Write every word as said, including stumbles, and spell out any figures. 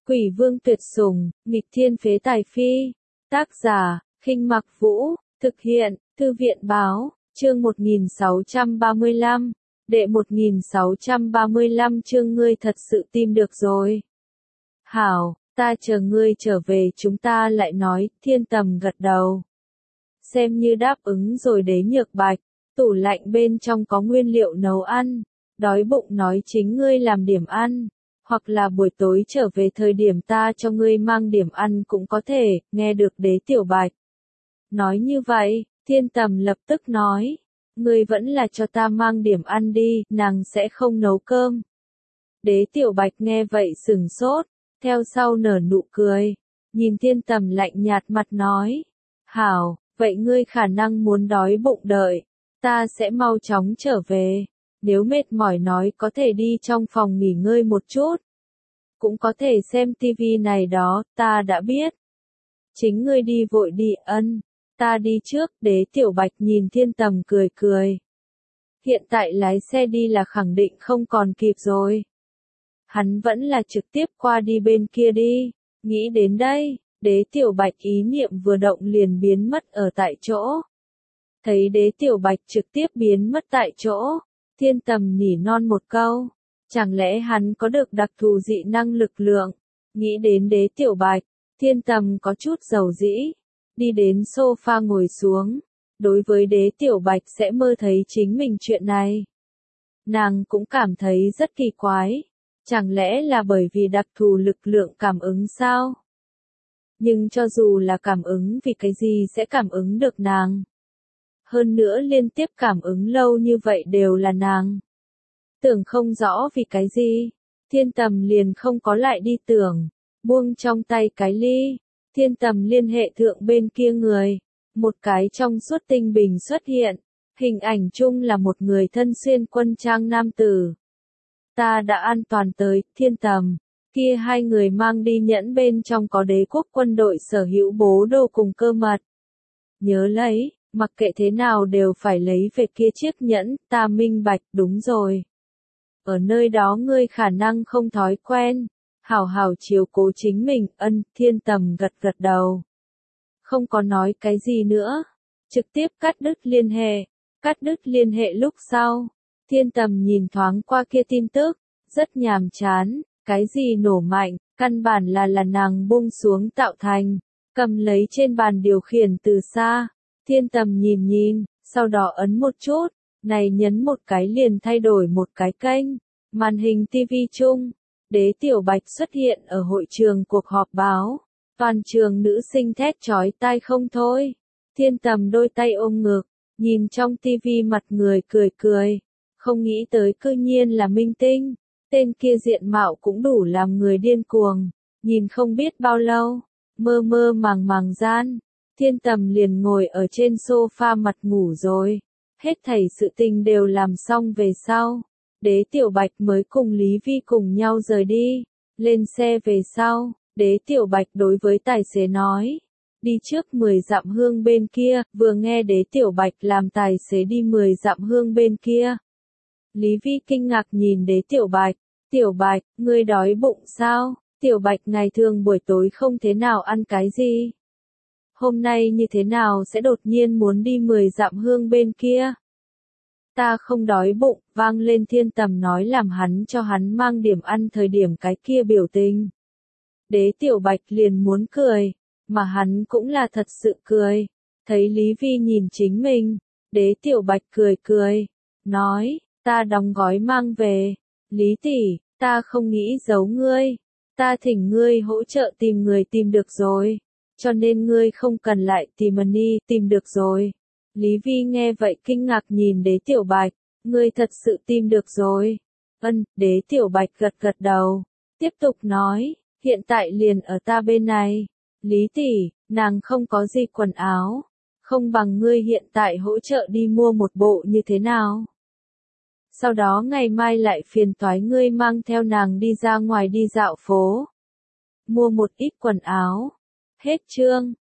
Quỷ vương tuyệt sủng, nghịch thiên phế tài phi. Tác giả, Khinh Mặc Vũ, thực hiện, Thư viện báo, chương một nghìn sáu trăm ba mươi lăm, đệ một nghìn sáu trăm ba mươi lăm chương ngươi thật sự tìm được rồi. Hảo, ta chờ ngươi trở về chúng ta lại nói, Thiên Tầm gật đầu. Xem như đáp ứng rồi Đế Nhược Bạch, tủ lạnh bên trong có nguyên liệu nấu ăn, đói bụng nói chính ngươi làm điểm ăn. Hoặc là buổi tối trở về thời điểm ta cho ngươi mang điểm ăn cũng có thể, nghe được Đế Tiểu Bạch. Nói như vậy, Thiên Tầm lập tức nói, ngươi vẫn là cho ta mang điểm ăn đi, nàng sẽ không nấu cơm. Đế Tiểu Bạch nghe vậy sừng sốt, theo sau nở nụ cười, nhìn Thiên Tầm lạnh nhạt mặt nói, hảo, vậy ngươi khả năng muốn đói bụng đợi, ta sẽ mau chóng trở về. Nếu mệt mỏi nói có thể đi trong phòng nghỉ ngơi một chút. Cũng có thể xem tivi này đó, ta đã biết. Chính ngươi đi vội đi ân. Ta đi trước, Đế Tiểu Bạch nhìn Thiên Tầm cười cười. Hiện tại lái xe đi là khẳng định không còn kịp rồi. Hắn vẫn là trực tiếp qua đi bên kia đi. Nghĩ đến đây, Đế Tiểu Bạch ý niệm vừa động liền biến mất ở tại chỗ. Thấy Đế Tiểu Bạch trực tiếp biến mất tại chỗ. Thiên Tầm nỉ non một câu, chẳng lẽ hắn có được đặc thù dị năng lực lượng? Nghĩ đến Đế Tiểu Bạch, Thiên Tầm có chút dầu dĩ, đi đến sofa ngồi xuống, đối với Đế Tiểu Bạch sẽ mơ thấy chính mình chuyện này. Nàng cũng cảm thấy rất kỳ quái, chẳng lẽ là bởi vì đặc thù lực lượng cảm ứng sao? Nhưng cho dù là cảm ứng vì cái gì sẽ cảm ứng được nàng? Hơn nữa liên tiếp cảm ứng lâu như vậy đều là nàng. Tưởng không rõ vì cái gì, Thiên Tầm liền không có lại đi tưởng, buông trong tay cái ly, Thiên Tầm liên hệ thượng bên kia người, một cái trong suốt tinh bình xuất hiện, hình ảnh chung là một người thân xuyên quân trang nam tử. Ta đã an toàn tới, Thiên Tầm, kia hai người mang đi nhẫn bên trong có đế quốc quân đội sở hữu bố đồ cùng cơ mật. Nhớ lấy. Mặc kệ thế nào đều phải lấy về kia chiếc nhẫn, ta minh bạch, đúng rồi. Ở nơi đó ngươi khả năng không thói quen, hảo hảo chiếu cố chính mình, ân, Thiên Tầm gật gật đầu. Không có nói cái gì nữa, trực tiếp cắt đứt liên hệ, cắt đứt liên hệ lúc sau. Thiên Tầm nhìn thoáng qua kia tin tức, rất nhàm chán, cái gì nổ mạnh, căn bản là là nàng buông xuống tạo thành, cầm lấy trên bàn điều khiển từ xa. Thiên Tầm nhìn nhìn, sau đó ấn một chút, này nhấn một cái liền thay đổi một cái kênh, màn hình tivi chung, Đế Tiểu Bạch xuất hiện ở hội trường cuộc họp báo, toàn trường nữ sinh thét chói tai không thôi. Thiên Tầm đôi tay ôm ngực, nhìn trong tivi mặt người cười cười, không nghĩ tới cư nhiên là minh tinh, tên kia diện mạo cũng đủ làm người điên cuồng, nhìn không biết bao lâu, mơ mơ màng màng gian. Thiên Tầm liền ngồi ở trên sofa mặt ngủ rồi. Hết thảy sự tình đều làm xong về sau. Đế Tiểu Bạch mới cùng Lý Vi cùng nhau rời đi. Lên xe về sau, Đế Tiểu Bạch đối với tài xế nói. Đi trước mười dặm hương bên kia, vừa nghe Đế Tiểu Bạch làm tài xế đi mười dặm hương bên kia. Lý Vi kinh ngạc nhìn Đế Tiểu Bạch. Tiểu Bạch, ngươi đói bụng sao? Tiểu Bạch ngày thường buổi tối không thế nào ăn cái gì? Hôm nay như thế nào sẽ đột nhiên muốn đi mười dặm hương bên kia? Ta không đói bụng, vang lên Thiên Tầm nói làm hắn cho hắn mang điểm ăn thời điểm cái kia biểu tình. Đế Tiểu Bạch liền muốn cười, mà hắn cũng là thật sự cười. Thấy Lý Vi nhìn chính mình, Đế Tiểu Bạch cười cười, nói, ta đóng gói mang về. Lý tỷ, ta không nghĩ giấu ngươi, ta thỉnh ngươi hỗ trợ tìm người tìm được rồi. Cho nên ngươi không cần lại tìm Money, tìm được rồi. Lý Vi nghe vậy kinh ngạc nhìn Đế Tiểu Bạch, ngươi thật sự tìm được rồi. Ân, Đế Tiểu Bạch gật gật đầu, tiếp tục nói, hiện tại liền ở ta bên này. Lý tỷ, nàng không có gì quần áo, không bằng ngươi hiện tại hỗ trợ đi mua một bộ như thế nào. Sau đó ngày mai lại phiền toái ngươi mang theo nàng đi ra ngoài đi dạo phố. Mua một ít quần áo. Hết chương.